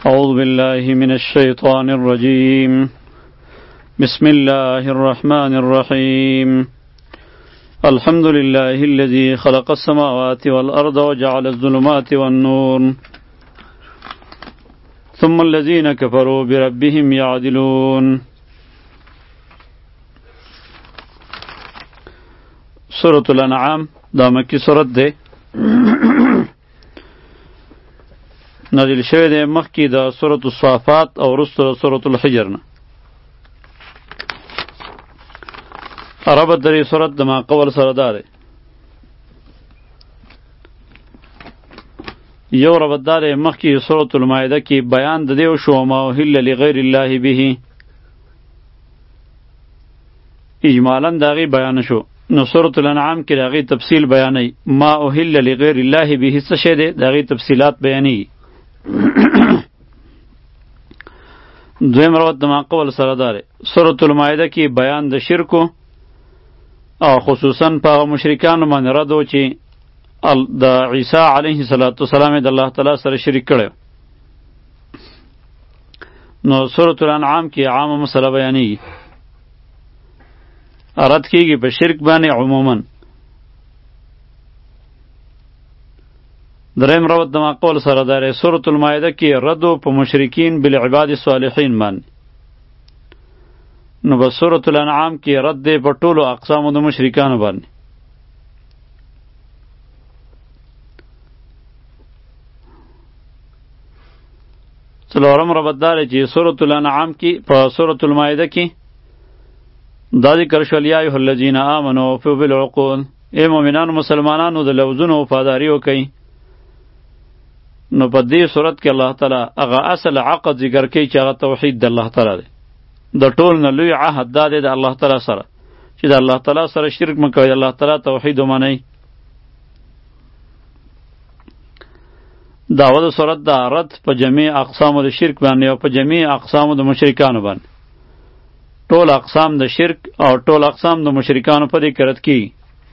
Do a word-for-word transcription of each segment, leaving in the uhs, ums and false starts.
أعوذ بالله من الشيطان الرجيم بسم الله الرحمن الرحيم الحمد لله الذي خلق السماوات والأرض وجعل الظلمات والنور ثم الذين كفروا بربهم يعدلون. سورة الأنعام دا مکی سورت ده نازل شوی ده مخکی دا سورة الصافات او رسل سورة الحجر نه. عربت دری سورت دما قول سرداره یو ربط داره مخی سورة المائده کی بیان ددیو شو ما احل لغیر الله به اجمالا داغی بیان شو. نو سورة الانعام کی داغی تفصیل بیانی ما احل لغیر الله به څه شی ده داغی تفصیلات بیانی. دویم روایت دما قول سرداره سورة المائده کی بیان د شرکو او خصوصا په مشرکانو باندې رد و چې د عیسی علیه السلام د الله تعالی سره شریک کړي. نو سورة الانعام کې عامه مسله بیانېږي، رد کېږي په شرک باندې عموما. دریم روایت د ما قول سره داره سورة المائده کې رد په مشرکین بالعباد الصالحین باندې. نو بس سورة الانعام کې رد دی په ټولو اقسامو د مشرکانو باندې. څلورم ربط داره چې سورة الانعام کې په سورة المائده کې دا ذکر شول یا ایها الذین آمنوا اوفوا بالعقود، ای مؤمنانو مسلمانانو د لوزونو وفاداري وکئ. نو په دې صورت کې الله تعالی هغه اصل عقد ذکر کوي چې هغه توحید د الله تعالی دی. د ټول نه لوی عهد دا دی د الله تعالی سره چې د الله تعالی سره شرک مه کوئ، د الله تعالی توحید ومنئ. دعوه د صورت دا رد په جمیع اقسامو د شرک باندې او په جمیع اقسامو د مشرکانو باندې. ټول اقسام د شرک او ټول اقسام د مشرکانو په دې کې رد کیږي.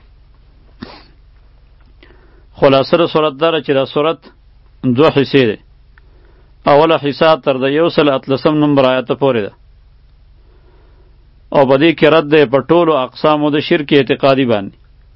خلاصه د صورت دا چې دا صورت دو حصې ده. اوله حصه تر د یو سل اتلسم نمبر آیاته پورې ده او په دې کې رد دی په ټولو اقسامو د شرک اعتقادي باندې.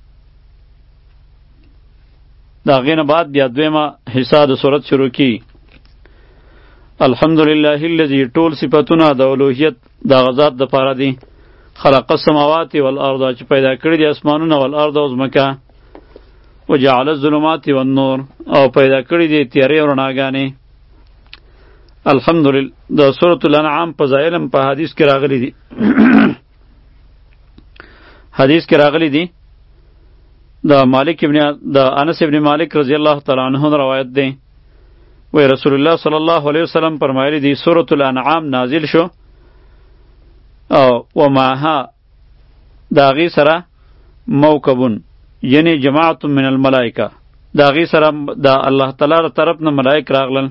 د هغې نه بعد بیا دویمه حصه د صورت شروع کیږي. الحمدلله الذي ټول صفتونه د الوهیت د هغه ذات دپاره دي. خلق السماوات والارض چې پیدا کړي دي اسمانونه والارض او ځمکه. وجعل الظلمات والنور او پیدا کړي دي تیارې او رڼاګانې. الحمدلله د سورة الانعام فضایل په حدیث کې راغلي دي. حدیث کې راغلي دي د مالک ابن د انس ابن مالک رضی الله تعالی عنہ روایت دی. وی رسول الله صلی الله علیه وسلم فرمایلی دی سورة الانعام نازل شو او وماها داغی سره موکبون یعنی جماعت من الملائکه، داغی سره د الله تعالی تر طرف نه ملائک راغلل.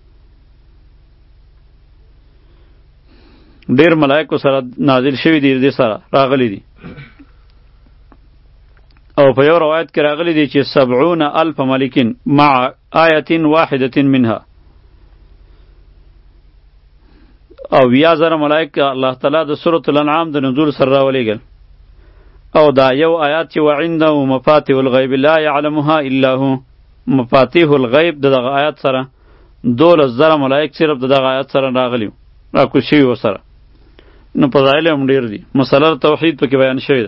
ډیر ملائکو سره نازل شوی دی، دې سره راغلی دي. او په یو روایت کې راغلی دی چې سبعون الف ملکین مع آیت واحدة منها، او بیا زره ملائک الله تعالی د سورة الانعام د نزول سره راولیږل. او دا یو آیات چې وعنده مفاتیح الغیب لا یعلمها الا هو، مفاتیح الغیب د دغه آیات سره دولس زره ملائک صرف د دغه آیات سره راغلی راکوز شوي ورسره. نو فضایل هم ډېر دي. مسله توحید پکې بیان شوې ده.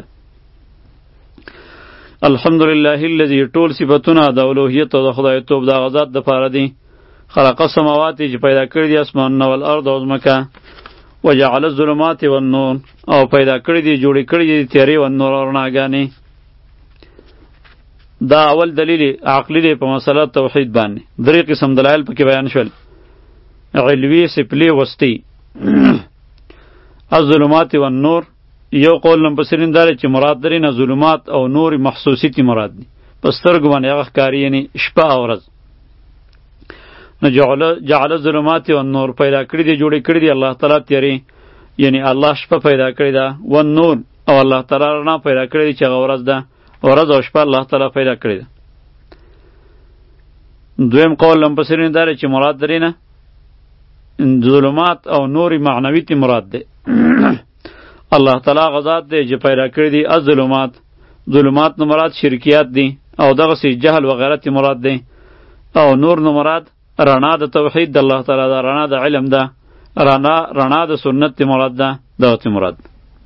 الحمدلله الذي ټول صفتونه د الوهیت او د خدایتوب د هغه ذات دپاره دي. خلق السماوات چې پیدا کړي دي اسمانونه والارض او ځمکه. وجعل الظلمات والنور او پیدا کړي دي جوړې کړي دي تیارې او نور او رڼاګانې. دا اول دلیل عقلی دی په مسله توحید باندې. درې قسم دلایل پکې بیان شول، علوي، سفلي، وسطي. الظلمات والنور یو قول مفسرین داره چې مراد درې نه ظلمات او نور محسوسی تی مراد دي، په سترګو باندې هغه ښکاري، یعنی شپه او ورځ. نو جعل جعل الظلمات والنور پیدا کړي دي جوړې کړي دي الله تعالی تیارې، یعنی الله شپه پیدا کړې ده. والنور او الله تعالی رڼا پیدا کړې دي چې هغه ورځ ده. ورځ او شپه الله تعالی پیدا کړې ده. دویم قول مفسرین داره چې مراد درې نه ظلمات او نور معنوي تی مراد ده الله تعالی غزاد ده چې پیدا کړی دی از ظلمات ظلمات نو مراد شرکیات دی او دغه سی جهل وغیرہ تی مراد دی او نور نو مراد رڼا د توحید د الله تعالی دا رڼا د علم ده رڼا رڼا د سنت تی مراد ده دغه تی مراد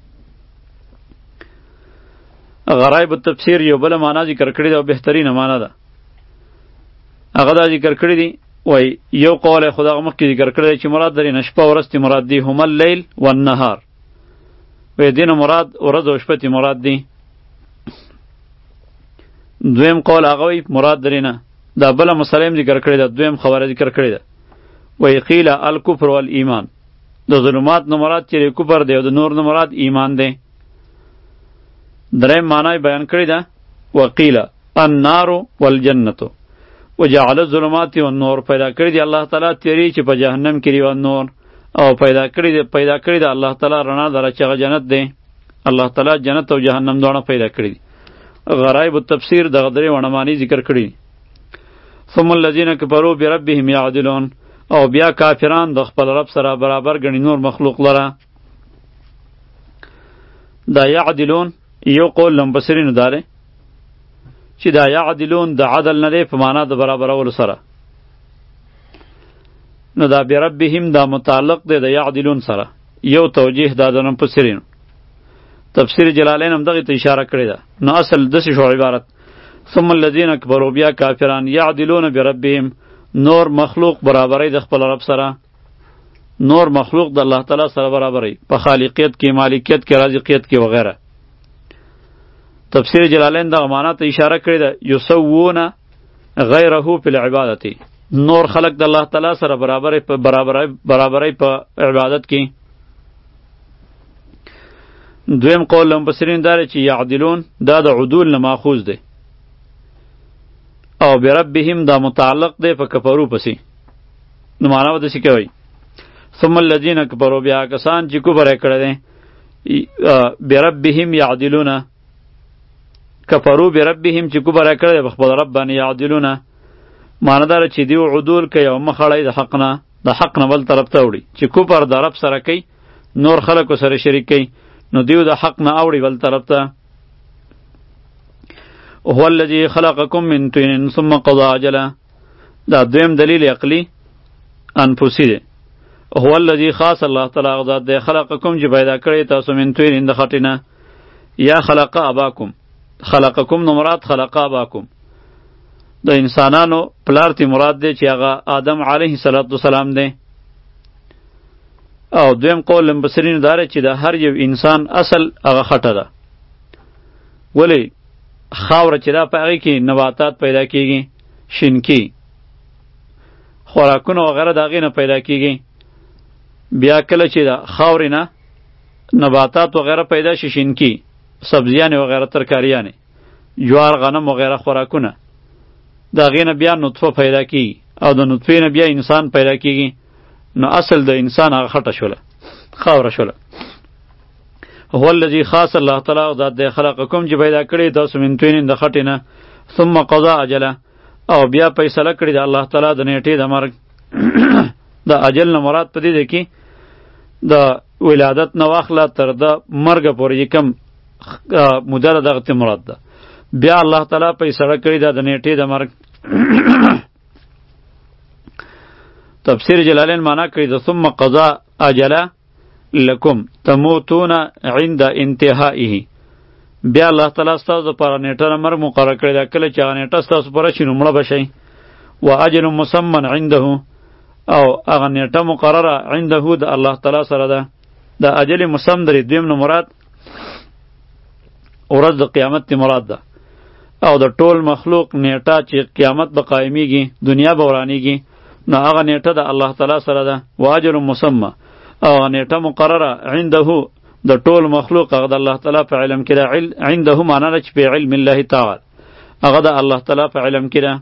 غرایب التفسیر یو بل معنا ذکر کړی دا بهترینه معنا ده هغه دا ذکر کړی دی وای یو قول خدا مخکې ذکر کړی چې مراد درې نشپه ورستی مراد دی هم اللیل والنهار وای دین مراد ورځ او شپه تی مراد دی دویم قول هغه وای مراد درې نه دا بل مسلم ذکر کړی دا دویم خبره ذکر کړی دا وای قیل الکفر والایمان د ظلمات نو مراد چې کفر دی او د نور نو مراد ایمان دی دریم معنی بیان کړی دا وقیل النار والجنه وجعل الظلمات والنور پیدا کړی دی الله تعالی تیری چې په جهنم کې دی او نور او پیدا کړی دی پیدا کړی دی الله تعالی رڼا دره چې جنت دی الله تعالی جنت او جهنم دواړه پیدا کړی دی غرایب التفسیر دغه درې ونه معنی ذکر کړی ثم الذين كفروا بربهم يعدلون او بیا کافران د خپل رب سره برابر غنی نور مخلوق لره دا یعدلون یو قول لمبصرین داره چې دا یعدلون د عدل نه دی په معنا د برابرولو سره نو دا بربهم دا متعلق دی د یعدلون سره یو توجیه دا د لمبصرین تفسیر جلالین هم دغه ته اشاره کړې ده نو اصل داسې شو عبارت ثم الذين كفروا بیا کافران یعدلون بربهم نور مخلوق برابرۍ د خپل رب سره نور مخلوق د الله تعالی سره برابرۍ په خالقیت کې مالکیت کې رازقیت کې وغیره تفسیر جلالین دغه معنا ته اشاره کړې ده یسوون غیره فی العبادت نور خلق د الله تعالی سره برابرۍ په برابرۍ برابرۍ په عبادت کې دویم قول لمبصرین داره چې یعدلون دا د عدول نه ماخوذ دی او بربهم دا متعلق دی په کفرو پسې نو معنا به داسې کوي ثم الذین کفروا بیا کسان چې کفر یې کړی دی بربهم یعدلون کفروا بربهم چې کفر یې کړی دی په خپل رب باندې یعدلون معنا داره چې دیو عدول کوي او مخ اړوي د حق نه د حق نه بل طرف ته وړي چې کفر د رب سره کوي نور خلکو سره شریک کوي نو دیو د حق نه اوړي بل طرف ته هو الذي خلقكم من طين ثم قضى اجلا دا دویم دلیل عقلی انفسی دی هو الذي خاص الله تعالی غذات دی خلقکم چې پیدا کړی تاسو من طين د خټینه یا خلق اباکم خلقکم نو مراد خلق اباکم د انسانانو پلار تی مراد دی چې هغه آدم علیه السلام دی او دویم قول مبصرین داره چې د هر یو انسان اصل هغه خټه ده ولی خاوره چې دا په هغې کې نباتات پیدا کیږي شینکي خوراکونه وغیره د هغې نه پیدا کیږي بیا کله چې د خاورې نه نباتات وغیره پیدا شي شینکي سبزیانې وغیره ترکاریانې جوار غنم وغیره خوراکونه د هغې نه بیا نطفه پیدا کیږي او د نطفې نه بیا انسان پیدا کیږي نو اصل د انسان هغه خټه شوله خاوره شوله هو الذي خاص الله تعالی ذات د خلقکم چې پیدا کړی تاسو من طین د خټې نه ثم قضا اجله او بیا فیصله کړی د الله تعالی د نیټې د مرګ د اجل نه مراد پدې دی کې د ولادت نه واخله تر د مرګ پورې کم مدره دغه مراد ده بیا الله تعالی فیصله کړی د نیټې د مرګ تفسیر جلالین معنا کړی د ثم قضا اجله لکم تموتون عند انتهائه بیا الله تعالی ستاسو لپاره نیټه نمبر مقرر کړی ده کله چې هغه نیټه ستاسو پوره شي نو مړه به شئ و اجل مسمن عنده او هغه نیټه مقرره عنده د الله تعالی سره ده د اجل مسم درې دویم نه مراد ورځ د قیامت تی مراد ده او د ټول مخلوق نیټه چې قیامت به قایمیږي دنیا به ورانیږي نو هغه نیټه د الله تعالی سره ده و اجل مسمى او نیټه مقرره عنده د ټول مخلوق هغه د الله تعالی په علم کې ده عنده معنا ده چې په علم الله تعالی هغه د الله تعالی په علم کې ده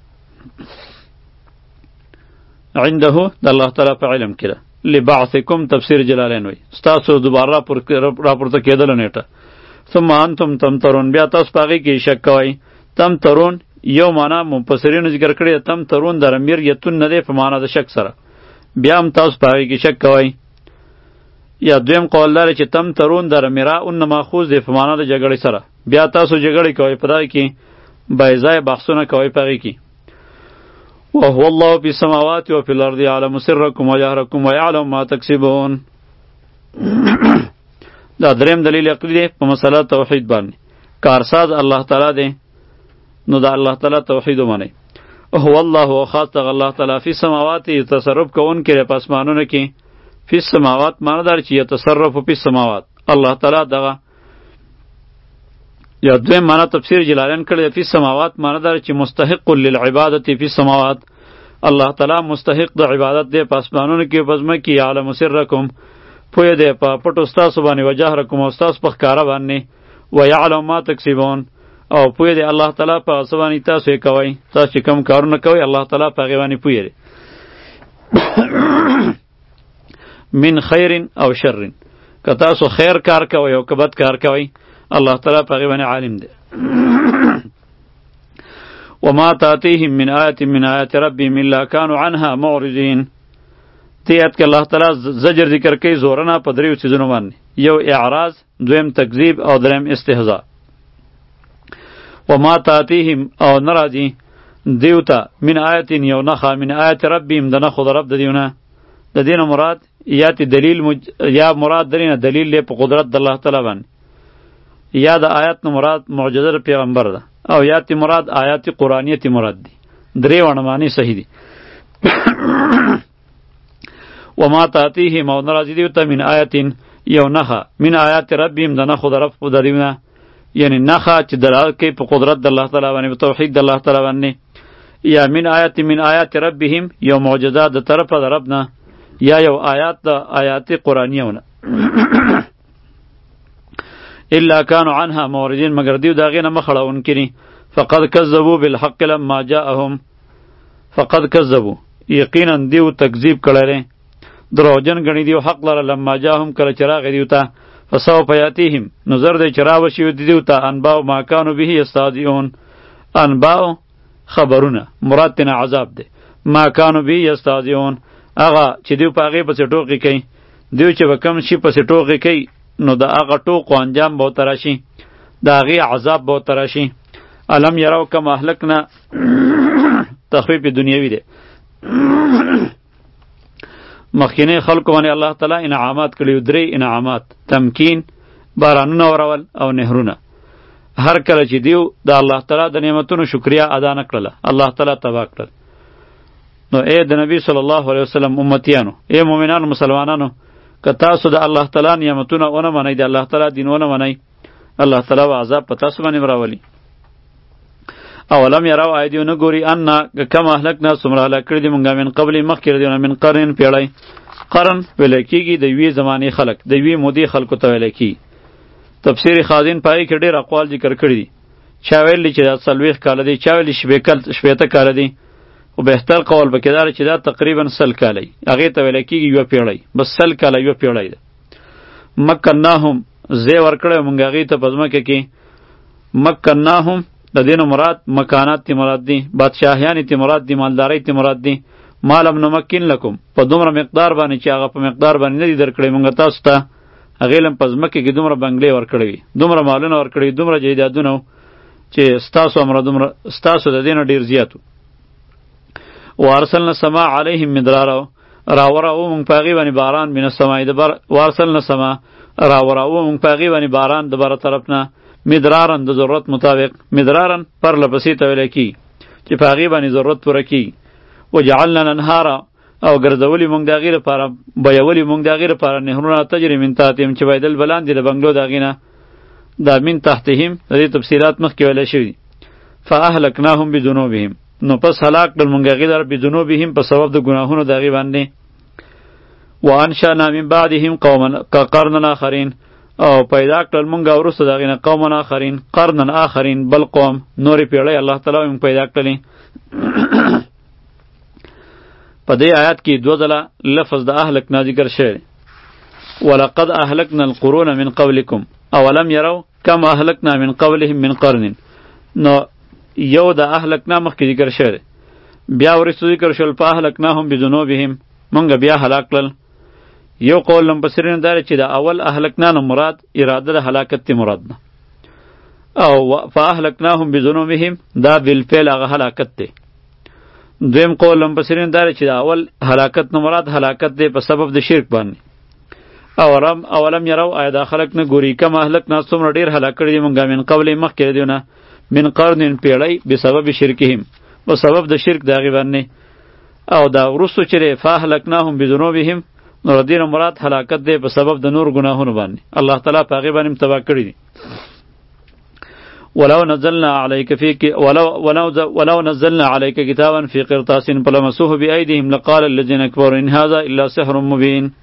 عنده د الله تعالی په علم کې ده لبعثکم تفسیر جلالین وی ستاسو دوباره راپورته کېدل نیټه ثم انتم تمترون بیا تاسو پاغي کې شک کوئ تمترون یو معنا مفسرین ذکر کړی تمترون در امیر یتون نه ده په معنا د شک سره بیا هم تاسو په هغې کې شک کوئ. یا دویم قول داره چې تم ترون در مراء ماخوذ دی په معنا د جګړې سره، بیا تاسو جګړې کوئ په دغې کې بایځای بحثونه کوئ په هغې کې. وهو الله فی السماوات و فی الارض یعلم سرکم و جهرکم و یعلم ما تکسبون. دا دریم دلیل عقلی دی په مسله توحید باندې. کارساز الله تعالی دی، نو دا الله تعالی توحید ومنئ. هو الله و خاص دغه الله تعالی فی السماوات تصرف کوونکی دی په اسمانونو کې. فی السماوات معنی دار چې یتصرف فی السماوات، الله تعالی دغه یا دویم معنی تفسیر جلالین کړی فی السماوات معنی دار چې مستحق للعبادت فی السماوات، الله تعالی مستحق د عبادت دی په اسمانونو کې په ځمکه کې. یعلم سرکم پوهه دی په پټو ستاسو باندې، و جهرکم او ستاسو په ښکاره باندې، و یعلم ما تکسبون او پوهه دی الله تعالی په څه باندې تاسو یې کوئ، تاسو چې کوم کارونه کوئ الله تعالی په هغې باندې پوهه دی. من خیر او شر، که تاسو خیر کار کوئ او که بد کار کوئ الله تعالی په هغې باندې عالم دی. وما تاتیهم من آیت من آیات ربهم الا كانوا عنها معرضین. دې آیت کې الله تعالی زجر ذکر کوي زورنه په دریو څیزونو باندې، یو اعراض، دویم تکذیب او دریم استهزاء. وما تاتیهم او نراځي دیوته من آیت یو نښه من آیات ربهم د نښو د رب د دیونه، د دې نه مراد یا تی دلیل مج... یا مراد درې نه دلیل دی په قدرت د الله تعالی باندې، یا د آیات نه مراد معجزه پیغمبر ده، او یا تی مراد آیات قرآنیه تی مراد دی. درې وړه معنی صحیح دي. وما تاتیهم او نراځي دیوته من آیت یو نښه من آیات ربهم د نښو د رب د دیونه، یعنی نښه چې دلالت کوي په قدرت د الله تعالی باندې، په توحید د الله تعالی باندې. یا من آیت من آیات ربهم یو معجزه د طرفه د رب نه، یا یو آیات د آیات قرآنیونه. الا كانوا عنها معرضین، مگر دیو دا غینه مخړون کړي. فقد كذبوا بالحق لما جاءهم، فقد كذبوا یقینا دیو تکذیب کړي، دروغجن غنی دیو حق لره لما جاءهم کله چراغ دیو ته. فسوف یاتیهم، نظر دی چراغ شي دیو ته انباء ما كانوا به یستهزئون. انباء خبرونه مراد تینا عذاب دی، ما كانوا به یستهزئون هغه چې دیو په هغې پسې ټوقې کوي، دیو چې به کوم شي پسې ټوقې کوي نو د هغه ټوقو انجام به ورته راشي، د هغې عذاب به ورته راشي. الم یرو کم اهلکنا تخفیف دنیوي دی. مخکینی خلکو باندې الله تعالی انعامات کړي، درې انعامات، تمکین، بارانونه ورول او نهرونه. هر کله چې دیو د الله تعالی د نعمتونو شکریا ادا نه کړله الله تعالی تباه کړل. نو ای د نبی صلی الله علیه وسلم امتیانو، ای مؤمنانو مسلمانانو، که تاسو د الله تعالی نعمتونه ونه منئ، د الله تعالی دین ونه منئ، الله تعالی به عذاب په تاسو باندې راولي. اولم یرو آیا دیو نه ګوري انا کم اهلکنا څومره هلاک کړي دي مونږه من قبل مخکې د دیونه من قرن پیړۍ. قرن ویلی کېږي د یوې زمانې خلک، د یوې مودې خلکو ته ویلی کېږي. تفسیر خازن په هغې کې ډېر اقوال ذکر کړي دي. چا ویلي چې دا څلوېښت کاله دی، چا ویلي شپېته کاله دی، خو بهتر قول پکې دا دی چې دا تقریبا سل کاله وي، هغې ته ویلی کېږي یوه پیړۍ، بس سل کاله یوه پیړۍ ده. مکناهم ځای ورکړی مونږ هغې ته په ځمکه کې. مکناهم د دینو مراد مکانات تی مراد دی، بادشاهیانی تی مراد دی، مالداری تی مراد دی. مالم نمکن لکم په دومره مقدار باندې چې هغه په مقدار باندې نه دي درکړی مونږ تاسو ته، هغې لم په ځمکې کې دومره بنګلې ورکړی وي، دومره مالونه ورکړي، دومره جایدادونه چې ستاسو امره دومره ستاسو د دې نه ډېر زیات و. وارسلنا السماء علیهم مدرارا، راوراوو مونږ په هغې باندې باران من السماء د بر وارسلنا السماء، راوراوو مونږ په هغې باندې باران د بره طرف نه، مدرارن د ضرورت مطابق، مدرارن پر لپسې ته ویلی کېږي چې په هغې باندې ضرورت پوره کېږي. وجعلنا الانهارا، او ګرځولي مونږ د هغې لپاره، بیولي مونږ د هغې لپاره نهرونه تجري من تحتهم، چې بایدل به لاندې د بنګلو د هغې نه. دا من تحتهم د دې تفصیلات مخکې ویلی شوي دي. فاهلکناهم بذنوبهم، نو پس هلاک کړل مونږ هغې لره بذنوبهم په سبب د ګناهونو د هغې باندې. وانشأنا من بعدهم قوما قرنا آخرین، او پیدا کړل مونږه وروسته د هغې نه قوما آخرین، قرنا آخرین، بل قوم، نورې پیړۍ الله تعالی مونږ پیدا کړلې. په دې آیات کې دوه ځله لفظ د اهلکنا ذکر شوی دی. ولقد اهلکنا القرون من قبلکم اولم یرو کم اهلکنا من قبلهم من قرن. نو یو د اهلکنا مخکې ذکر شوی دی، بیا وروسته ذکر شول په اهلکناهم بذنوبهم، مونږ بیا هلاک کړل. یو قول مفسرین دا چې د اول اهلکنا نه مراد اراده د هلاکت تی مراد نه، او فاهلکناهم بذنوبهم دا بالفعل هغه هلاکت دی. دویم قول مفسرین دا چې د اول هلاکت نه مراد هلاکت دی په سبب د شرک باندې. اولم اولم یرو آیا دا خلق نه ګوري کما اهلکنا څومره ډیر هلاک کړي دي مونږه من قبل مخکې دیونه من قرن پیړۍ بسبب شرکهم په سبب د شرک داغي باندې. او دا ورسو چې فاهلکناهم بذنوبهم نور دین مراد هلاکت دی په سبب د نور ګناهونو باندې. الله تعالی په هغه باندې تبا کړی دي. ولو نزلنا عليك في ولو ولو ولو نزلنا عليك كتابا في قرطاس فلمسوه بأيديهم لقال الذين كفروا إن هذا إلا سحر مبين.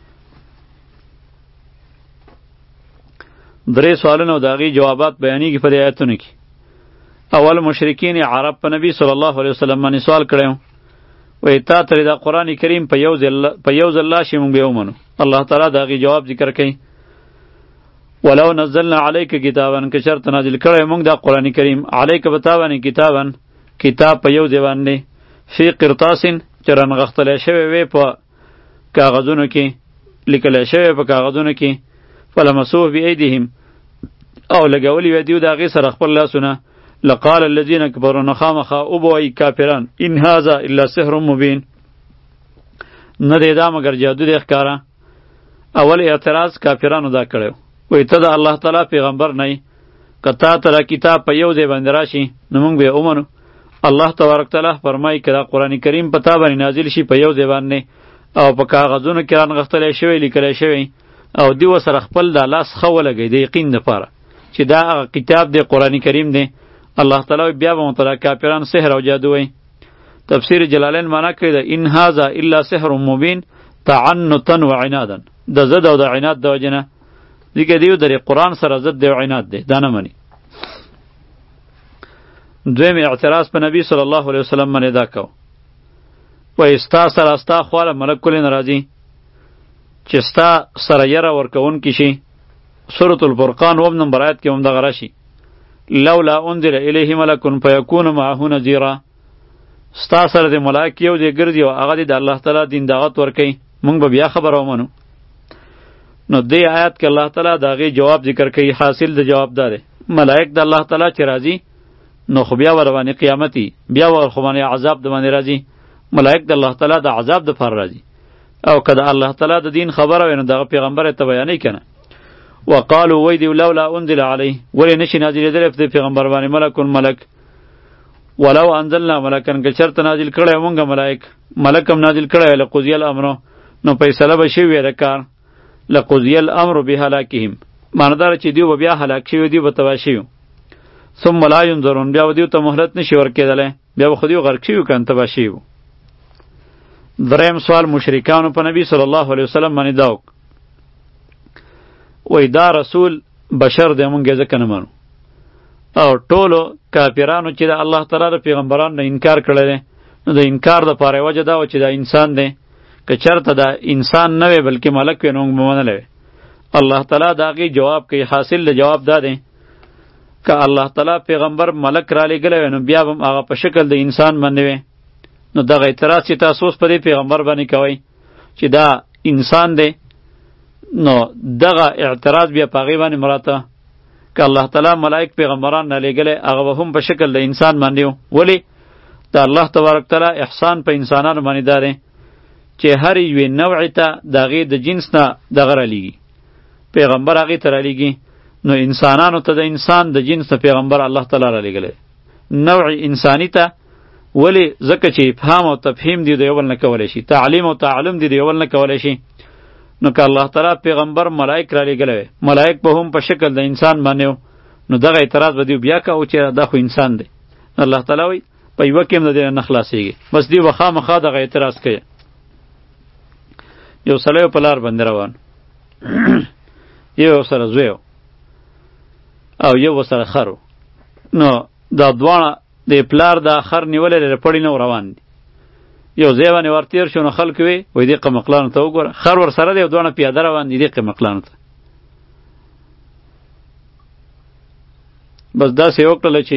درې سوالونه او داغي جوابات بیانېږي په دې آیتونو کې. اول مشرکین عرب په نبی صلی الله علیه وسلم باندې سوال کړی وای تا ترې دا قرآن کریم په یو ځل په یو ځل لاشي مونږ به ومنو. الله تعالی داغي جواب ذکر کوي ولو نزلنا عليك كتابا که شرط نازل کړی مونږ دا قرآن کریم عليك بتاوانی کتابا کتاب په یو ځای باندې فی قرطاس چې رنغښتلی شوی وی په کاغذونو کې لیکلی شوی په کاغذونو کې فلمسوه بأیدیهم او لګولی وی دیو د هغې سره خپل لاسونه لقال الذين كفروا نخامخا اوبوی کافران ان هذا الا سحر مبین نه دی دا مگر جادو دی ښکاره. اول اعتراض کافرانو دا کړی وی ته د الله تعالی پیغمبر نه که تا ته دا کتاب په یو ځای باندې راشي نو موږ به یې ومنو. الله تبارک تعالی فرمایي که دا قرآن کریم په تا باندې نازل شي په یو ځای باندې او په کاغذونو کې رانغښتلی شوی لیکلی شوی او دیو سره خپل دا لاس ښه ولګوي د یقین دپاره چې دا هغه کتاب دی قرآن کریم دی. الله تعالی بیا به مطلع کافران سحر او جادو وی. تفسیر جلالین معنا کړی ده ان هذا الا سحر مبین تعنتا و عنادا د ضد او د عناد د وجې نه دیگه دیو در قرآن سره ضد دی و عناد دی دا نه مني. دویم اعتراض په نبی صلی الله علیه وسلم باندې دا کو وای ستا سره ستا خواله ملک کلی ناراضي چې ستا سره یره ورکوونکی شي. سورة الفرقان اوم نمبر آیت کې هم دغه راشي لولا انزل الیه ملک فیکون معه نذیرا. ستا سره د ملائک یو دی ګرځي او هغه د الله تعالی دین دعوت ورکوي موږ به بیا خبره ومنو. نو دې آیات کې الله تعالی د هغې جواب ذکر کوي. حاصل د جواب دا دی ملائک د الله تعالی چې راځي نو خو بیا ور باندې قیامتي بیا ور خو باندې عذاب د باندې راځي. ملائک د الله تعالی د عذاب د پر راځي او که د الله تعالی د دین خبره وي نو دغه پیغمبر ته بیانوي که نه. وقالو وی دی لولا انزل علیه ولې نشي نازلېدلی په دې پیغمبر باندې ملکون ملک ولو انزلنا ملکن که چرته نازل کړی مونږ ملائک ملک هم نازل کړی لقضی الامر نو فیصله به شوې وی د کار لقضی الامر بهلاکهم معنی داره چې دیو به بیا هلاک شوي دیو به تباه شوي ثم لا ینظرون بیا به دیو ته مهلت نشي ورکېدلی بیا به خو دیو غرق شوي که تباه شوي. دریم سوال مشرکانو په نبی صلی الله علیه وسلم باندې دا وک وای دا رسول بشر دی مونږ یې ځکه نه منو او ټولو کافرانو چې د الله تعالی د پیغمبرانو نه انکار کړی دی نو د انکار دپاره یې وجه دا وه چې دا انسان دی که چېرته دا انسان نه وی بلکې ملک وی نو موږ به منلی وی. الله تعالی د هغې جواب کوي. حاصل د جواب دا دی که الله تعالی پیغمبر ملک را لېږلی وی نو بیا به هغه په شکل د انسان باندې وی. نو دغه اعتراض چې تاسو اوس په دې پیغمبر باندې کوئ چې دا انسان دی نو دغه اعتراض بیا په هغې باندې مراته که الله تعالی ملائک پیغمبران نه لېږلی هغه به هم په شکل د انسان باندې و. ولې د الله تبارک تعالی احسان په انسانانو باندې دا دی چې هر یوې نوعې ته د هغې د جنس نه دغه رالیږي پیغمبر هغې ته رالیږي. نو انسانانو ته د انسان د جنس نه پیغمبر الله تعالی رالیږلی نوع انسانی ته. ولی ځکه چې افهام او تفهیم دی د یو بل نه کولی شي تعلیم او تعلم دی د یو بل نه کولی شي. نو که الله تعالی پیغمبر ملائک را لېږلی وی ملائک به هم په شکل د انسان باندې و نو دغه اعتراض به دیو بیا کوو چې دا خو انسان دی. الله تعالی وی په یوه کې هم د دې نه خلاصېږي بس دیو به خامخا دغه اعتراض کوي. یو سړی په لار باندې روان یو سره زوی او یو سره خر نو دا دواړه د پلار د خر نیولې د پړی نه روان دي. یو ځای باندې ورتېر شو نو خلک وی وایي دې قمقلانو ته وګوره خر ورسره دی او دواړه پیاده روان دي دې قمقلانو ته. بس داسې وکړله چې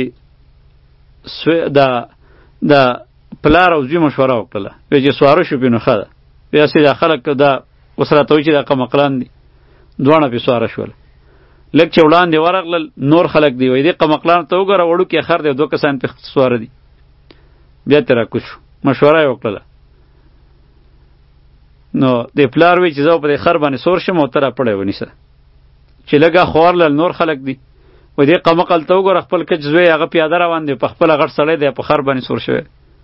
د د پلار او زوی مشوره وکړله وایي چې سواره شو پې نو ښه ده بیا سې دا خلک دا اوس راته وایي چې دا قمقلان دي، دواړه پې سواره شول. لږ چې وړاندې ورغلل نور خلک دی وایي دې قمقلان ته وګوره وړوکی خر دی، دوه کسان پې سواره دي. بیا ترې راکوز شو، مشوره یې وکړله. نو د پلار وی چې زه په دې خر باندې سور شم او ته راپړی ونیسه. چې لږه خوارلل نور خلک دي وایي دې قمقل ته وګوره خپل کچ زوی هغه پیاده روان دی، په خپله غټ سړی دی، په خر باندې سور شوی.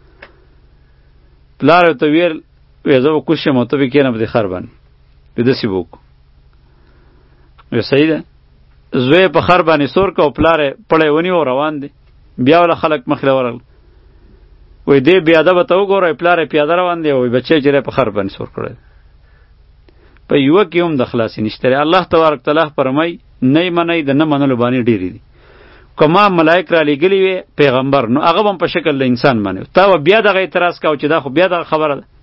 پلار ورته ویل وی زه به کوز شم او ته به کښېنه په دې خر باندې، وی داسې به وکړو. وی صحیح ده. زوی په خر باندې سور که او پلار یې پړی ونیو روان دی. بیا وله خلک مخې له ورغلل وی دې بې ادبه ته وګوره پلار یې پیاده روان دی، وی بچی چې دی په خر باندې سور کړی. په یوه کې هم د خلاصې نشته دی. الله تبارک تعالی فرمایي نه یې منئ، د نه منلو باندې ډېرې دي. که ما ملایک را لېږلي وي پیغمبر، نو هغه به هم په شکل د انسان باندې تا به بیا دغه اعتراض کوه چې دا خو بیا دغه خبره ده.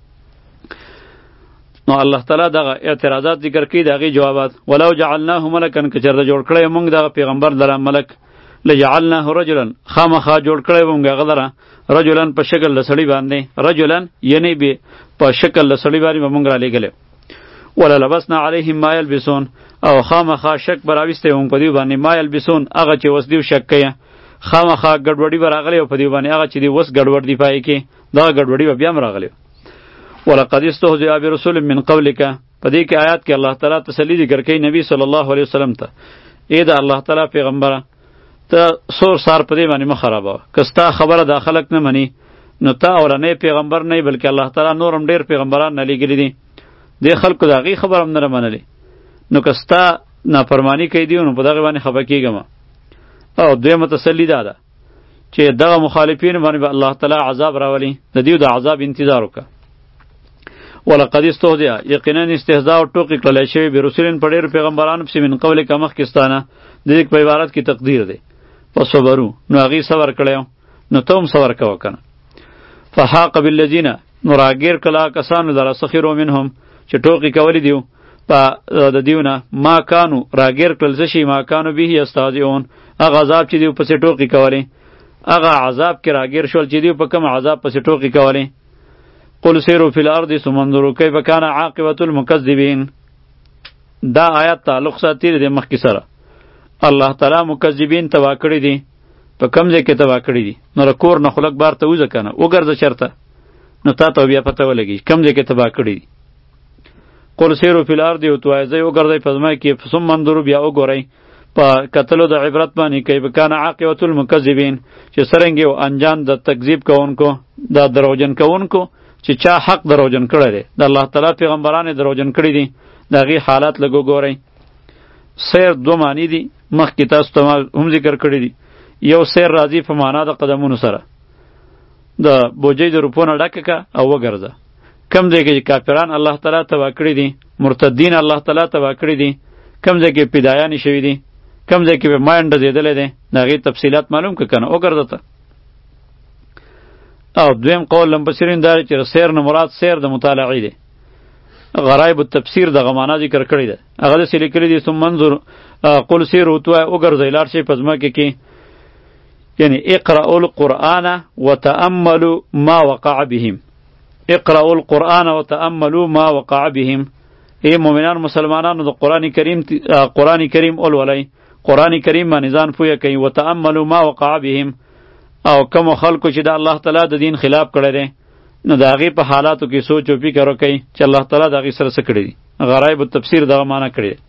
نو الله تعالی دغه اعتراضات ذکر کوي، د هغې جوابات. ولو جعلناه ملکا، که چېرته جوړ کړی موږ دغه پیغمبر لره ملک، لجعلناه رجلا، خامخا جوړ کړی به موږ هغه لره رجلا په شکل د سړي باندې، رجلا یعنې به په شکل د سړي باندې به موږ را لېږلی. وللبسنا علیهم ما یلبسون، او خامخا شک به راویستی موږ په دوی باندې، ما یلبسون هغه چې اوس دوی شک کوي، خامخا ګډوډي به راغلی او په دوی باندې هغه چې دوی اوس ګډوډ دي پای کې، دغه ګډوډي به بیا هم راغلی. ولقد استهزئ برسول من قبلک، په دې کې آیات کې الله تعالی تسلی ذکر کوي نبی صلی الله علیه وسلم ته، ای د الله تعالی پیغمبره ته سور سار په دې باندې مه خرابوه. که ستا خبره دا خلک نه مني نو ته اولنی پیغمبر نه یې، بلکې الله تعالی نور هم ډېر پیغمبران نه لېږلي دي، دې خلکو د هغې خبره هم نه منلې. نو که ستا نافرمانی کوي دي نو په دغې باندې خفه کېږم. او دویمه تسلي دا ده چې دغه مخالفین باندې به الله تعالی عذاب راولي، د دوی د عذاب انتظار وکړه. ولقد استهزئ، یقینا استهزاء او ټوکې کړلی شوي برسولین په ډېرو پیغمبرانو پسې من قبلک مخکې ستانه، د دې په عبارت کې تقدیر دی. فصبروا، نو هغې صبر کړی نو ته هم صبر کوه که نه. فحاق بالذین، نو راګیر کله کسانو لره سخروا منهم چې ټوکې کولی دیو په د دیونه، ما کانو راګیر کړل څه شي، ما کانو به یستهزئون، هغه عذاب چې دیو پسې ټوکې کولی، هغه عذاب کې راګیر شول چې دیو په کوم عذاب پسې ټوکې کولی. قل سیروا فی الارض ثم انظروا کیف کان عاقبة المکذبین. دا آیات تعلق ساتي د مخکې سره. الله تعالی مکذبین تبا کړي دي، په کوم ځای کې تبا کړي دي؟ نو د کور نه خلک بار ته وځه که نه، وګرځه چېرته، نو تا ته بیا پته ولګي کوم ځای کې تبا کړي دي. قل سیروا فی الارض، ورته وایه ځئ وګرځئ په ځمکه کې، ثم انظروا، بیا وګورئ په کتلو د عبرت باندې کیف کان عاقبة المکذبین، چې څرنګه یو انجام د تکذیب کوونکو، د دروغجن کوونکو چې چا حق دروغجن کړی دی، د الله تعالی پیغمبران یې دروغجن کړي دي، د هغې حالات لږ وګورئ. سیر دوه معنی دي، مخکې تاسو ته هم ذکر کړي دي. یو سیر راځي په معنا د قدمونو سره، د بوجۍ د روپو نه ډکه که او وګرځه. کم ځای کې چې کافران الله تعالی تباه کړي دي، مرتدین الله تعالی تباه کړي دي، کم ځای کې پیدایانې شوي دي، کم ځای کې به ماین ډزېدلی دی، د هغې تفصیلات معلوم که که نه، وګرځه ته. او دویم قول لمبسرین دا چې سیر نه مراد سیر د مطالعې دی. غرایب التفسیر دغه معنا ذکر کړی ده، هغه داسې لیکلي دي ثم انظر قل سیروا، ته وایه وګرځئ لاړ شئ په ځمکې کې، یعنی اقرأوا القرآن وتأملوا ما وقع بهم، اقرأوا القرآن وتأملوا ما وقع بهم. ای مؤمنان مسلمانانو د قرآن کریم قرآن کریم اولولئ، قرآن کریم باندې ځان پویه کوئ، وتأملوا ما وقع بهم، او کوم خلکو چې د الله تعالی د دین خلاف کړی دی نو د هغې په حالاتو کې سوچ او فکر وکئ چې الله تعالی د هغې سره څه کړي دي. غرایب التفسیر دغه معنا کړی دی.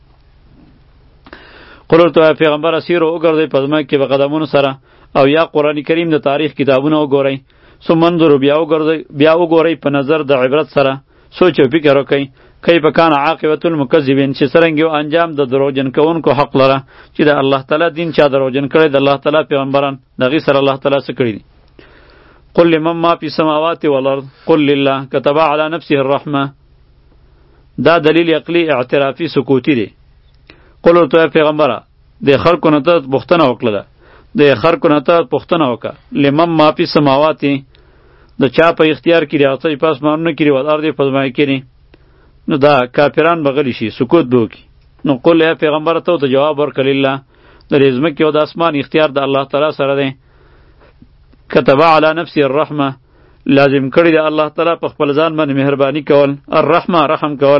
قل ورته وایه پیغمبره سیرو وګرځئ په ځمکه کې په قدمونو سره، او یا قرآن کریم د تاریخ کتابونه وګورئ، ثم انظروا، بیا وګرځئ بیا وګورئ په نظر د عبرت سره، سوچ او فکر وکئ کیف کان عاقبة المکذبین، چې څرنګه یو انجام د دروغجن کوونکو حق لره چې د الله تعالی دین چا دروغجن کړی، د الله تعالی پیغمبران د هغې سره الله تعالی څه کړي دي. قل لمن ما فی السماوات والارض قل لله كتب علی نفسه الرحمه. دا دلیل عقلی اعترافی سکوتی دی. قل ورته پیغمبره د خلکو نه ته پوښتنه وکړه، ده د خلکو نه ته پوښتنه وکړه، لمن ما فی السماوات، د چا په اختیار کې دی هغه څه چې په اسمانونو کې دي، والارض په ځمکه کې دي. نو دا کافران به غلی شي، سکوت به وکړي. نو قل یا پیغمبره ته ورته جواب ورکړه لله، د دې ځمکې او د اسمان اختیار د الله تعالی سره دی. كتب على نفسه الرحمه، لازم کړی دی الله تعالی په خپل ځان باندې مهرباني کول، الرحمه رحم کول.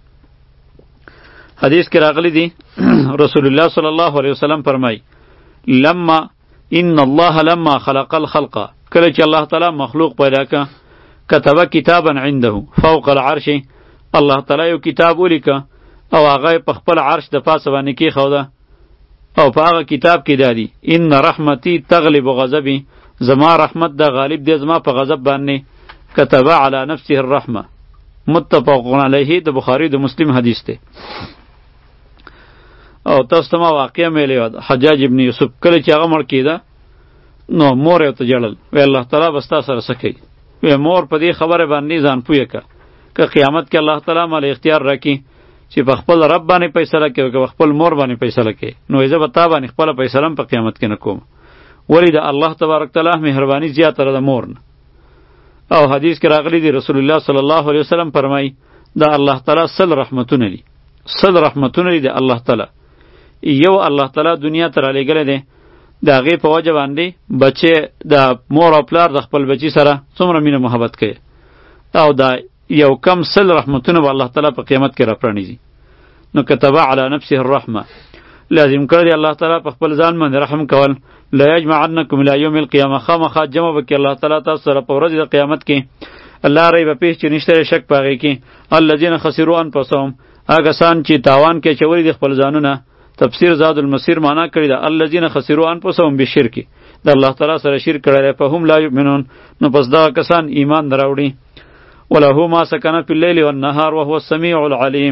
حدیث کې راغلی دی رسول الله صلی الله علیه وسلم فرمای لما ان الله لما خلق الخلق، کله چې الله تعالی مخلوق پیدا کړ، كتب کتابا عنده فوق العرش، الله تعالی یو کتاب ولیکه او هغه په خپل عرش د پاسه باندې کېښوده، او په هغه کتاب کې دادي ان رحمتي تغلب غضبي، زما رحمت د غالب دی زما په غضب باندې. كتب على نفسه الرحمه، متفق علیه، د بخاری د مسلم حدیث دی. او تاسو ته ما واقعه ویلې وه، حجاج ابن یوسف کله چې هغه مړ کېده نو مور یې ورته ژړل، وی الله تعالی به ستا سره څه کوي؟ وی مور په دې خبره باندې ځان پویه که که قیامت کې الله تعالی ماله اختیار راکړي چې په خپل رب باندې فیصله کوي که په خپل مور باندې فیصله کوي، نو زه به تا باندې خپله فیصله هم په قیامت کې نه کوم. ولې د الله تبارک تعالی مهرباني زیاته ده د مور نه. او حدیث کې راغلی دی رسول الله صلی الله علیه وسلم فرمایي دا الله تعالی سل رحمتونه دي، سل رحمتونه دي د الله تعالی. یو الله تعالی دنیا ته رالیږلی دی، د هغې په وجه باندې بچی د مور او پلار د خپل بچي سره څومره مینه محبت کوي، او دا یو کم سل رحمتونه به الله تعالی په قیامت کې راپرانیږي. نو کتب علی نفسه الرحمه، لازم کړی الله تعالی په خپل ځان باندې رحم کول. لا یجمعنکم الی یوم القیامه، خامخا جمع به کړي الله تعالی تاسو سره په ورځ د قیامت کې. الله ریب پیش چې نشته شک په هغې کې. الذین خسروا انفسهم، هغه کسان چې تاوان کې اچولی دي خپل ځانونه. تفسیر زاد المسیر معنا کړی ده الذین خسروا انفسهم بالشرک، د الله تعالی سره شرک کړی دی، فهم لا یؤمنون، نو پس دغه کسان ایمان نه راوړي. وله ما سکن فی اللیل والنهار وهو السمیع العلیم،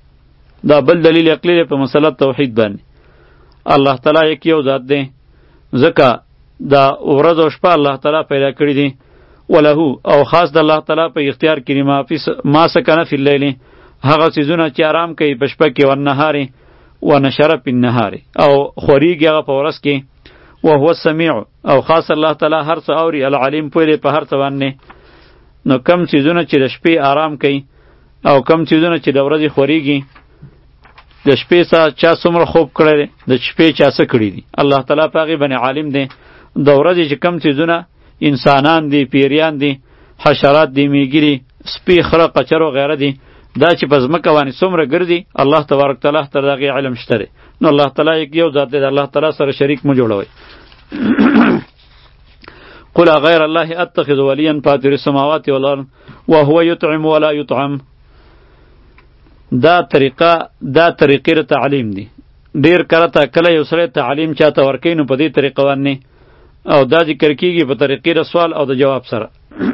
دا بل دلیل عقلی دی په مسله توحید باندې. الله تعالی یک یو ذات دی، ځکه دا ورځ او شپه الله تعالی پیدا کړی دي. وله او خاص د الله تعالی په اختیار کې ما سکن فی اللیل، هغه څیزونه چې آرام کوي په شپه کې، والنهار و نشر پی النهار، او خوریږي هغه په ورځ کې. وهو السمیع، او خاص الله تعالی هر څه اوري، العلیم پوه دی په هر څه باندې. نو کم چیزونه چې د شپې آرام کوي او کم چیزونه چې د ورځې خوریږي، د شپې څه چا څومره خوب کړی دی، د شپې چا څه کړي دي، الله تعالی په هغې باندې عالم دی. د ورځې چې کم چیزونه انسانان دي، پیریان دي، حشرات دي، میږي دي، سپي، خره، قچر و غیره دي، دا چې په ځمکه باندې څومره ګرځي الله تبارک تعالی ته د هغې علم شته دی. نو الله تعالی یو ذات دی، د الله تعالی سره شریک مه جوړوئ. قل غیر الله اتخذ ولیا فاطر السماوات والارض وهو یطعم ولا یطعم، دا طریقه دا طریقې د تعلیم دی. ډیر کله ته کله یو سړی تعلیم چاته ورکوي نو په دې طریقه باندې، او دا ذکر کیږي په طریقې د سوال او د جواب سره.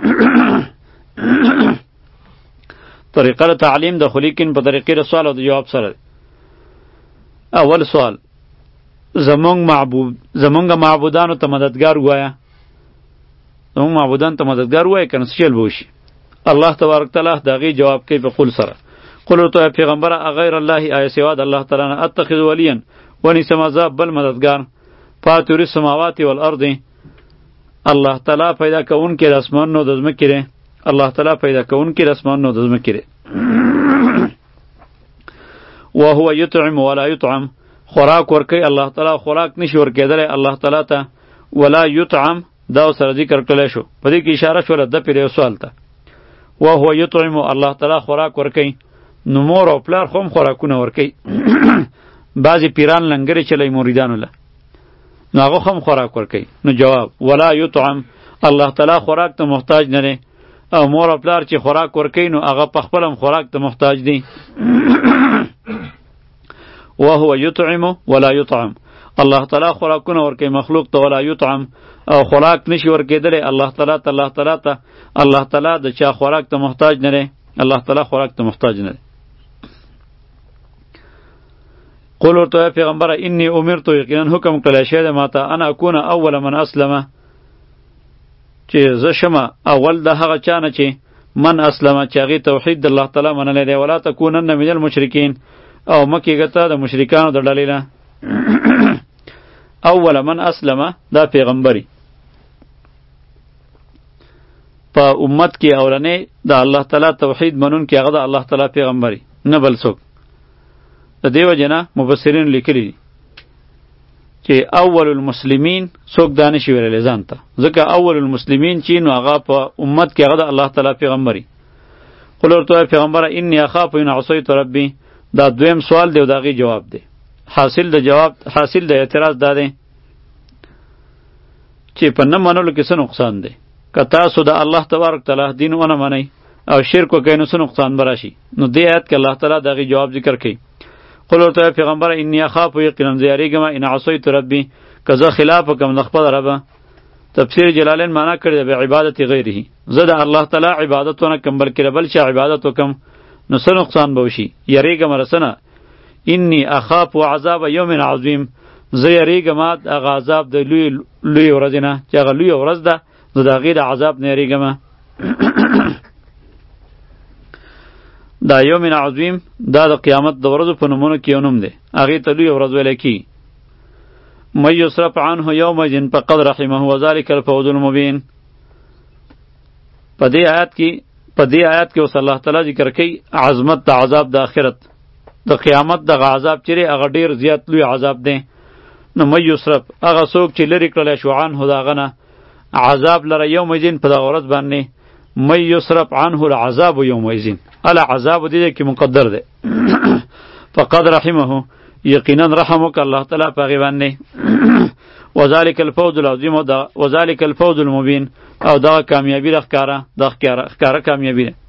طریقه د تعلیم د خلیکن په طریقې د سوال او د جواب سره. اول سوال، زمونږ معبود زمونږ معبودانو ته مددگار وایه، زمونږ معبودان ته مددگار وایه که نه څه چل به وشي؟ الله تبارک تعالی د هغې جواب کوي په قول سره. قل ورته پیغمبره اغیر الله، آیا سوا د الله تعالی نه اتخذ ولیا، ونیسم زه بل مددگار، فاطر السماوات والارض، الله تعالی پیدا کوونکی د اسمانونو د ځمکې دی، الله تعالی پیدا کوونکی د اسمانونو د ځمکې دی. وهو یطعم ولا یطعم، خوراک ورکوي الله تعالی، خوراک نشي ورکېدلی الله تعالی ته. ولا یطعم دا سره ذکر کړلی شو، په دې کې اشاره شوله د پیر یو سوال ته. وهو یطعم، الله تعالی خوراک ورکوي، نو مور او پلار خو هم خوراکونه ورکوي. بعضې پیران لنګرې چلی مریدانو له، نو هغه خو هم خوراک ورکوي. نو جواب ولا یطعم، الله تعالی خوراک ته محتاج نه دی، او مور او پلار چې خوراک ورکوي نو هغه په خپل هم خوراک ته محتاج دی. وهو یطعم ولا یطعم، الله تعالی خوراکونه ورکوي مخلوق ته، ولا یطعم، او خوراک نشي ورکېدلی الله تعالی ته. الله تعالی ته الله تعالی د چا خوراک ته محتاج نه دی، الله تعالی خوراک ته محتاج نه دی. قل ورته پیغمبره انی امرت، یقینا حکم کړی شوی دی ماته، انا اکون اول من اسلمه، چې زه شمه اول د هغه چا نه چې من اسلمه، چې هغې توحید د الله تعالی منلی دی. ولا تکونن من المشرکین، او مه کېږه ته د مشرکانو د ډلې نه. اول من اسلمه دا پیغمبري په امت کې اولنې د الله تعالی توحید منونکی هغه د الله تعالی پیغمبري، نه بل څوک. د دې وجې نه مفسرین لیکلي دي چې اول المسلمین څوک دا نشي ویلی ځان ته، ځکه اول المسلمین چې نو هغه په امت کې هغه د الله تعالی پیغمبري. قل ورته وایه پیغمبره انی اخاف ان عصیت ربی، دا دویم سوال دی او د هغې جواب دی. حاصل د جواب حاصل د اعتراض دا دی چې په نه منلو کې څه نقصان دی. که تاسو د الله تبارک تعالی دین ونه منئ او شرک وکئ نو څه نقصان به راشي. نو دې آیت کې الله تعالی د هغې جواب ذکر کوي. قل ورته وایه پیغمبره انی اخاف یقینا زه یریږم ان عصیت ربی، که زه خلاف وکړم د خپل ربه. تفسیر جلالین معنا کړی ده بعبادت غیره، زه د الله تعالی عبادت ونه کم بلکې د بل چا عبادت وکم نو څه نقصان به وشي. یریږم رسنه انی اخاف عذاب یوم عظیم، زه یریږم هغه عذاب د لوی لوی ورځې نه چې هغه لویه ورځ ده، زه د هغې د عذاب نه یریږم. دا یوم عظیم دا د قیامت د ورځو په نومونو کې یو نوم دی، هغې ته لویه ورځ ویلی کېږي. من یصرف عنه یومئذ فقد رحمه وذلک الفوز المبین. په دې آیات کې په دې آیات کې اوس الله تعالی ذکر کوي عظمت د عذاب د آخرت، د قیامت دغه عذاب چې دی هغه ډېر زیات لوی عذاب دی. نو من یصرف هغه څوک چې لرې کړلی شو عنه د هغه نه عذاب لره یومئذ په دغه ورځ باندې، من یصرف عنه العذاب یومئذ، العذاب دې دی کې مقدر دی. فقد رحمه یقینا رحم وکړه الله تعالی په هغې باندې. وذلک الفوز العظیم وذلک الفوز المبین، او دغه کامیابي ده ښکاره، د ښکاره کامیابي ده.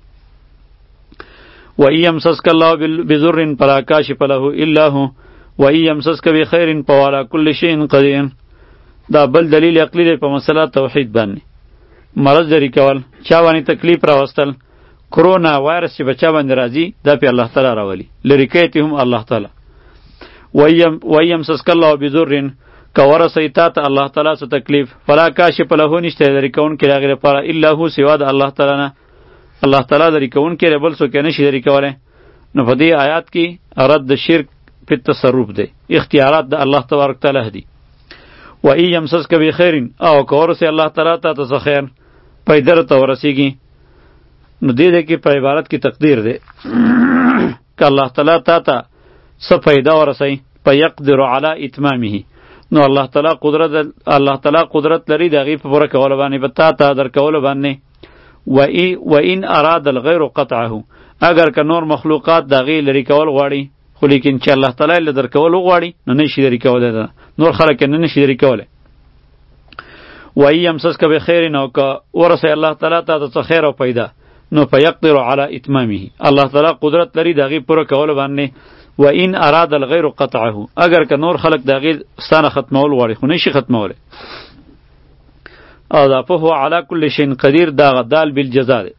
وإن يمسسك الله بضر فلا كاشف له إلا هو وإن يمسسك بخير فهو على كل شيء قدير. دا بل دلیل عقلی دی په مسله توحید باندې. مرض لري کول، چا باندې تکلیف راوستل، کرونا وایرس چې په چا باندې راځي دا په الله تعالی راولي، لرې کوي هم الله تعالی. وإن يمسسك الله بضر که ورسوي تا ته الله تعالی څه تکلیف، فلا کاشف له نشته لرې کوونکی د هغې لپاره الا هو سوا د الله تعالی نه. الله تعالی لرې کوونکی دی، بل څوک یې نشي لرې کولی. نو په دې آیات کې رد د شرک په تصرف دی، اختیارات د الله تبارک تعالی دي. وإن يمسسك بخير، او که ورسوي الله تعالی ته ته څه خیر پیدا درته ورسېږي، نو دې دی کې په عبارت کې تقدیر دی. که الله تعالی تا ته څه پیدا ورسوي فیقدر علی اتمامه، نو الله تعالی قدرت الله تعالی قدرت لري د هغې په پوره کولو باندې، په تا ته درکولو باندې. و ان اراد الغیر قطعه، اگر که نور مخلوقات د هغې لرې کول غواړي، خو لیکن چې الله تعالی یې در کول وغواړي نو نشي لرې کولی، ده نور خلک یې نه نشي لرې کولی. و ان یمسسک بخیر، او که ورسوي الله تعالی ته څه خیر او پیدا، نو فیقدر علی اتمامه، الله تعالی قدرت لري د هغې پوره کولو باندې. و ان اراد الغیر قطعه، اگر که نور خلق د هغې ستانه ختمول غواړي خو نشي ختمولی. او دا فهو علی کل شیء قدیر، دا غدال بالجزا دی.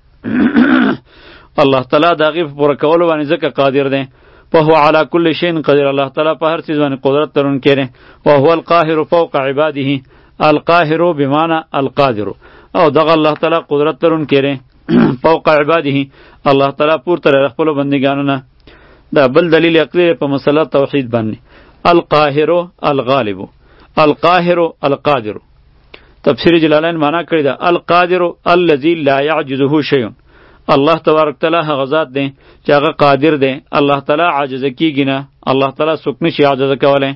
الله تعالی د هغې په پوره کولو باندې ځکه قادر دی. فهو علی کل شیء قدیر، الله تعالی په هر څیز باندې قدرت لرونکی دی. وهو القاهر فوق عباده، القاهر بمعنى القادر، او دغه الله تعالی قدرت لرونکی دی فوق عباده، الله تعالی پورته له خپلو بندګانو نه. دا بل دلیل عقلی په مسله توحید باندې. القاهر الغالب، القاهر القادر. تفسیر جلالین معنا کړی ده القادر الذي لا يعجزه شيء، الله تبارک تعالی هغه ذات دی چې هغه قادر دی، الله تعالی عاجز کیږي نه، الله تعالی څوک نشي عاجز کولی.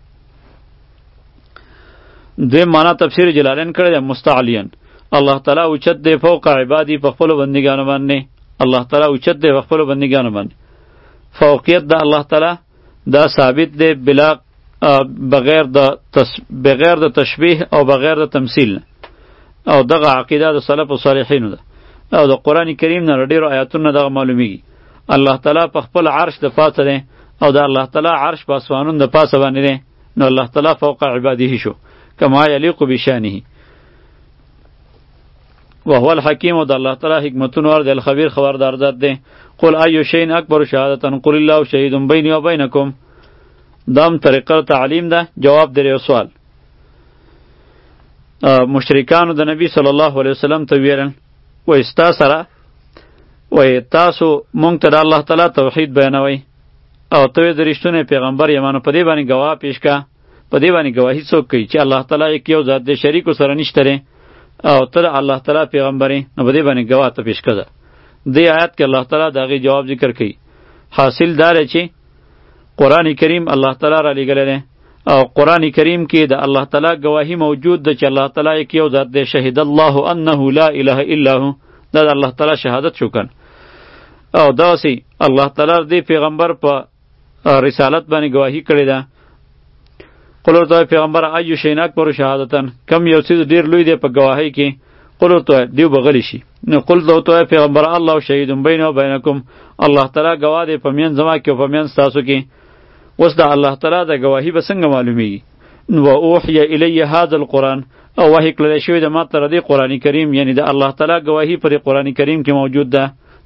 دویم معنا تفسیر جلالین کړی ده مستعلین، الله تعالی اوچت دی فوق عبادی، په خپلو بندګانو باندې الله تعالی اوچت دی په خپلو بندګانو باندې. فوقیت د الله تعالی دا ثابت دی بلا بغیر د تس بغیر د تشبیه او بغیر د تمثیل، او دغه عقیده د سلف او صالحینو ده، او د قرآن کریم نه ډیرو آیاتونو دغه معلومیږي. الله تعالی په خپل عرش د پاسه دی، او د الله تعالی عرش په اسمانونو د پاسه باندې دی، نو الله تعالی فوق عباده شو کما یلیق بشانه. وهو الحکیم، او د الله تعالی حکمتونو ور دی، الخبیر خبردار ذات دی. قل ایو شیء اکبر شهادتا قل الله شهید بیني و بینکم. دام طریقه تعلیم ده. جواب درې سوال. مشرکانو د نبی صلی الله علیه وسلم ته ویل و استا سره و تاسو مونږ ته د الله تعالی توحید بیانوي، او ته د رښتونی پیغمبر یمانو په دې باندې گواه پیش کا، په دې باندې گواهی څوک کوي چې الله تعالی یک یو ذات دی، شریکو سره نشته لري، او ته الله تعالی پیغمبري، نو په دې باندې گواه ته پیش کړه. دې آیات کې الله تعالی دغه جواب ذکر کوي. حاصل دار چې قرآن کریم الله تعالی را لېږلی دی، او قرآن کریم کې د الله تعالی گواهی موجود ده چې الله تعالی یک یو ذات دی. شهید الله انه لا اله الا هو، دا د الله تعالی شهادت شو کن. او داسې الله تعالی دې پیغمبر په رسالت باندې گواهی کړې ده. قل ورته پیغمبر ایو شین اکبر شهادتن، کم یو څیز ډیر لوی دی په گواهی کې. قل ورته دیو بغلی شي. نو قل ورته پیغمبر الله شهید بین و بینکم، الله تعالی گواه دی په میان زما کې او په میان تاسو کې. اوس د الله تعالی د گواهی به څنګه معلومیږي؟ و اوحی الی هذا القرآن، او وحی کړل شوی د ما تر دې قرآن کریم، یعنی د الله تعالی گواهی پر قرآن کریم کې موجود ده.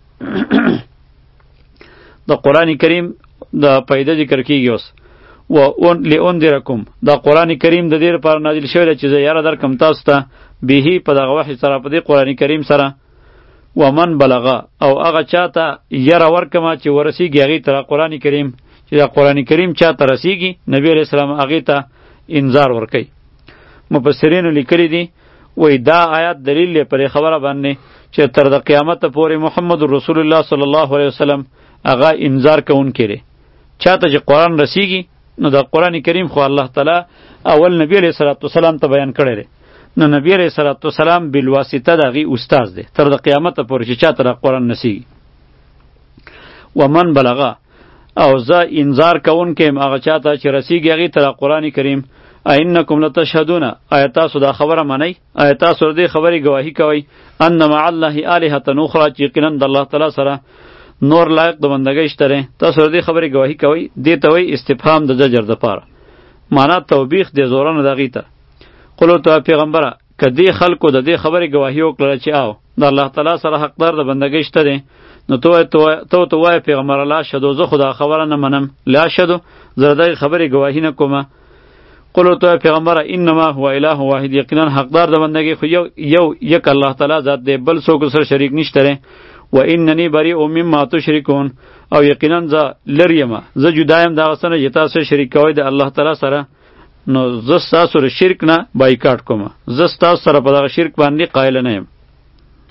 د قرآن کریم د پیدا ذکر کیږي. اوس و اون لئنذرکم، دا قرآن کریم د دې لپاره نازل شوی دی چې زه یاره درکم تاسو ته به په دغه وحی سره په دې قرآن کریم سره. ومن بلغه، او هغه چاته یره ورکمه چې ورسیږي هغې ته قرآن کریم، چې دا قرآن کریم چاته رسیږي نبی علیہ السلام هغې ته انذار ورکوي. مفسرینو لیکلی دي وای دا آیات دلیل دی پر خبره باندې چې تر د قیامت پورې محمد رسول الله صلی الله علیه وسلم هغه انذار کوونکی دی. چاته چې قرآن رسیږي نو دا قرآن کریم خو الله تعالی اول نبی علیہ السلام ته بیان کړی دی. نو نبی علیہ السلام بالواسطه د هغې استاذ دی تر د قیامت پورې چې چاته د قرآن رسیږي. ومن بلغه، او زه انذار کوونکی یم هغه چاته چې رسیږي هغې ته د قرآن کریم. اینکم لتشهدون، آیا تاسو دا خبره منئ؟ آیا تاسو د دې خبرې گواهی کوئ ان مع الله آلهة اخرى، چې یقینا د الله تعالی سره نور لایق د بندګۍ شته دی؟ تاسو د دې خبرې گواهی کوئ؟ دې ته وایي استفهام د زجر دپاره، معنا توبیخ دی زورنه د هغې ته. قلو ته پیغمبره که دې خلکو د دې خبرې گواهی وکړله چې او د الله تعالی سره حقدار د بندګۍ شته دی، نو تو تو تو وای پیغمبر لا شدو زه خدا خبره نه منم، لا شدو زرده خبرې گواهی نه کومه. قلو تو پیغمبر انما هو اله واحد، یقینا حقدار د بندګۍ خو یو یو یک الله تعالی ذات دی، بل څوک سره شریک نشته. و اننی بریء مما تشرکون، او یقینا ز لریم ز جدایم دغه سره چې تاسو شریک کوئ د الله تعالی سره، نو زه ستاسو سره شرک نه بایکاټ کوم، زه ستاسو سره په دغه شرک باندې قایل نه یم.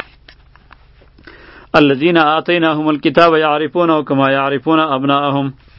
الذين آتيناهم الكتاب يعرفونه كما يعرفون أبناءهم،